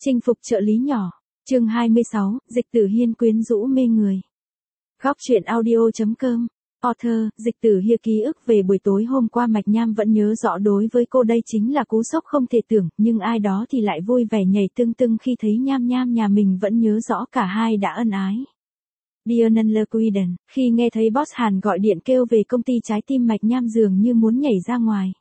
Chinh phục trợ lý nhỏ. Chương 26, Dịch Tử Hiên quyến rũ mê người. Góc truyện audio.com. Author, Dịch Tử Hiên ký ức về buổi tối hôm qua Mạch Nham vẫn nhớ rõ, đối với cô đây chính là cú sốc không thể tưởng, nhưng ai đó thì lại vui vẻ nhảy tưng tưng khi thấy Nham Nham nhà mình vẫn nhớ rõ cả hai đã ân ái. Dear Queden, khi nghe thấy boss Hàn gọi điện kêu về công ty, trái tim Mạch Nham dường như muốn nhảy ra ngoài.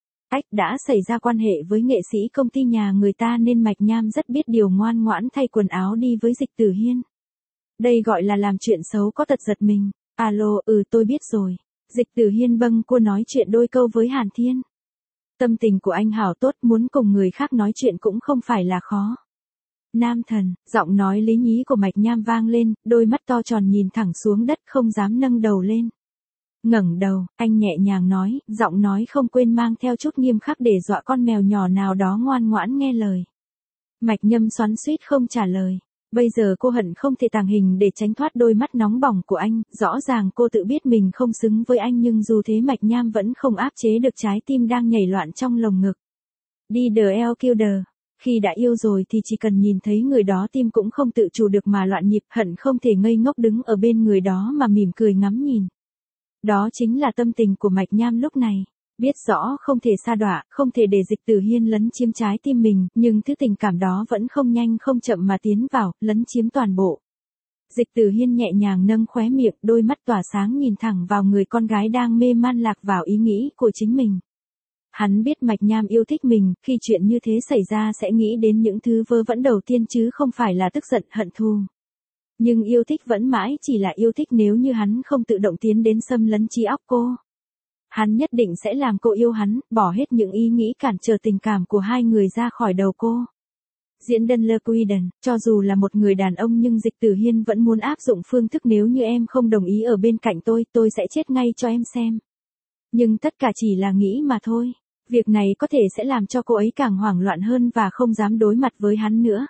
Đã xảy ra quan hệ với nghệ sĩ công ty nhà người ta nên Mạch Nham rất biết điều, ngoan ngoãn thay quần áo đi với Dịch Tử Hiên. Đây gọi là làm chuyện xấu có tật giật mình. Alo, tôi biết rồi. Dịch Tử Hiên bâng cua nói chuyện đôi câu với Hàn Thiên. Tâm tình của anh hảo tốt, muốn cùng người khác nói chuyện cũng không phải là khó. Nam thần, giọng nói lý nhí của Mạch Nham vang lên, đôi mắt to tròn nhìn thẳng xuống đất không dám nâng đầu lên. Ngẩng đầu, anh nhẹ nhàng nói, giọng nói không quên mang theo chút nghiêm khắc để dọa con mèo nhỏ nào đó ngoan ngoãn nghe lời. Mạch Nhâm xoắn xuýt không trả lời. Bây giờ cô hận không thể tàng hình để tránh thoát đôi mắt nóng bỏng của anh, rõ ràng cô tự biết mình không xứng với anh, nhưng dù thế Mạch Nham vẫn không áp chế được trái tim đang nhảy loạn trong lồng ngực. Đi the killer. Khi đã yêu rồi thì chỉ cần nhìn thấy người đó tim cũng không tự chủ được mà loạn nhịp, hận không thể ngây ngốc đứng ở bên người đó mà mỉm cười ngắm nhìn. Đó chính là tâm tình của Mạch Nham lúc này. Biết rõ không thể sa đọa, không thể để Dịch Tử Hiên lấn chiếm trái tim mình, nhưng thứ tình cảm đó vẫn không nhanh không chậm mà tiến vào, lấn chiếm toàn bộ. Dịch Tử Hiên nhẹ nhàng nâng khóe miệng, đôi mắt tỏa sáng nhìn thẳng vào người con gái đang mê man lạc vào ý nghĩ của chính mình. Hắn biết Mạch Nham yêu thích mình, khi chuyện như thế xảy ra sẽ nghĩ đến những thứ vớ vẩn đầu tiên chứ không phải là tức giận hận thù. Nhưng yêu thích vẫn mãi chỉ là yêu thích nếu như hắn không tự động tiến đến xâm lấn trí óc cô. Hắn nhất định sẽ làm cô yêu hắn, bỏ hết những ý nghĩ cản trở tình cảm của hai người ra khỏi đầu cô. Diễn Queden, cho dù là một người đàn ông nhưng Dịch Tử Hiên vẫn muốn áp dụng phương thức nếu như em không đồng ý ở bên cạnh tôi sẽ chết ngay cho em xem. Nhưng tất cả chỉ là nghĩ mà thôi. Việc này có thể sẽ làm cho cô ấy càng hoảng loạn hơn và không dám đối mặt với hắn nữa.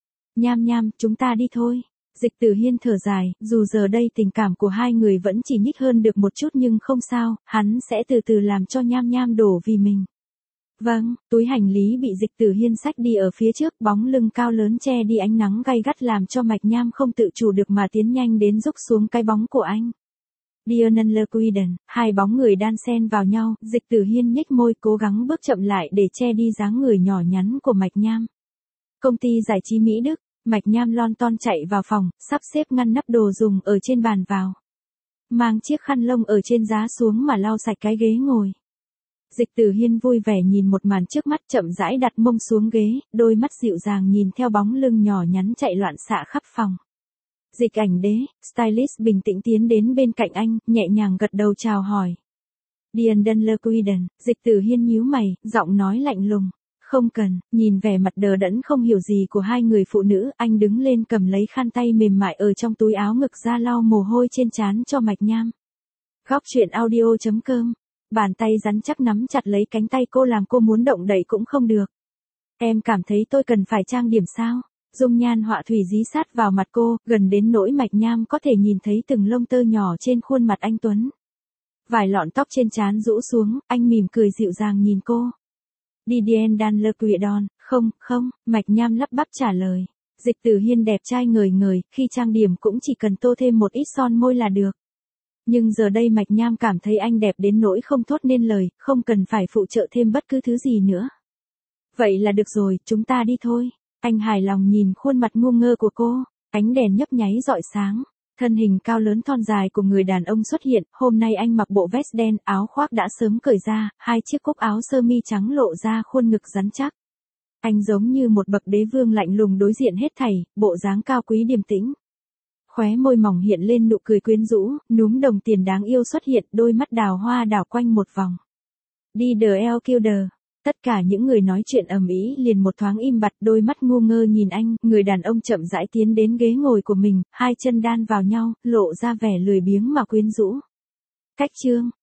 Nham, chúng ta đi thôi. Dịch Tử Hiên thở dài, dù giờ đây tình cảm của hai người vẫn chỉ nhích hơn được một chút nhưng không sao, hắn sẽ từ từ làm cho Nham đổ vì mình. Vâng, túi hành lý bị Dịch Tử Hiên xách đi ở phía trước, bóng lưng cao lớn che đi ánh nắng gay gắt làm cho Mạch Nham không tự chủ được mà tiến nhanh đến rúc xuống cái bóng của anh. Dear Queden, hai bóng người đan xen vào nhau, Dịch Tử Hiên nhếch môi cố gắng bước chậm lại để che đi dáng người nhỏ nhắn của Mạch Nham. Công ty giải trí Mỹ Đức. Mạch Nham lon ton chạy vào phòng, sắp xếp ngăn nắp đồ dùng ở trên bàn vào. Mang chiếc khăn lông ở trên giá xuống mà lau sạch cái ghế ngồi. Dịch Tử Hiên vui vẻ nhìn một màn trước mắt, chậm rãi đặt mông xuống ghế, đôi mắt dịu dàng nhìn theo bóng lưng nhỏ nhắn chạy loạn xạ khắp phòng. Dịch Ảnh Đế, stylist bình tĩnh tiến đến bên cạnh anh, nhẹ nhàng gật đầu chào hỏi. Dear Queden, Dịch Tử Hiên nhíu mày, giọng nói lạnh lùng. Không cần, nhìn vẻ mặt đờ đẫn không hiểu gì của hai người phụ nữ, anh đứng lên cầm lấy khăn tay mềm mại ở trong túi áo ngực ra lau mồ hôi trên trán cho Mạch Nham. Góc truyện audio.com. Bàn tay rắn chắc nắm chặt lấy cánh tay cô làm cô muốn động đậy cũng không được. Em cảm thấy tôi cần phải trang điểm sao? Dung nhan họa thủy dí sát vào mặt cô, gần đến nỗi Mạch Nham có thể nhìn thấy từng lông tơ nhỏ trên khuôn mặt anh tuấn. Vài lọn tóc trên trán rũ xuống, anh mỉm cười dịu dàng nhìn cô. Didier Queden, không, Mạch Nham lắp bắp trả lời. Dịch Tử Hiên đẹp trai ngời ngời, khi trang điểm cũng chỉ cần tô thêm một ít son môi là được. Nhưng giờ đây Mạch Nham cảm thấy anh đẹp đến nỗi không thốt nên lời, không cần phải phụ trợ thêm bất cứ thứ gì nữa. Vậy là được rồi, chúng ta đi thôi. Anh hài lòng nhìn khuôn mặt ngu ngơ của cô, ánh đèn nhấp nháy rọi sáng. Thân hình cao lớn thon dài của người đàn ông xuất hiện, hôm nay anh mặc bộ vest đen, áo khoác đã sớm cởi ra, hai chiếc cúc áo sơ mi trắng lộ ra khuôn ngực rắn chắc. Anh giống như một bậc đế vương lạnh lùng đối diện hết thảy, bộ dáng cao quý điềm tĩnh. Khóe môi mỏng hiện lên nụ cười quyến rũ, núm đồng tiền đáng yêu xuất hiện, đôi mắt đào hoa đảo quanh một vòng. Đi the killer. Tất cả những người nói chuyện ầm ĩ liền một thoáng im bặt, đôi mắt ngu ngơ nhìn anh, người đàn ông chậm rãi tiến đến ghế ngồi của mình, hai chân đan vào nhau, lộ ra vẻ lười biếng mà quyến rũ. Cách chương,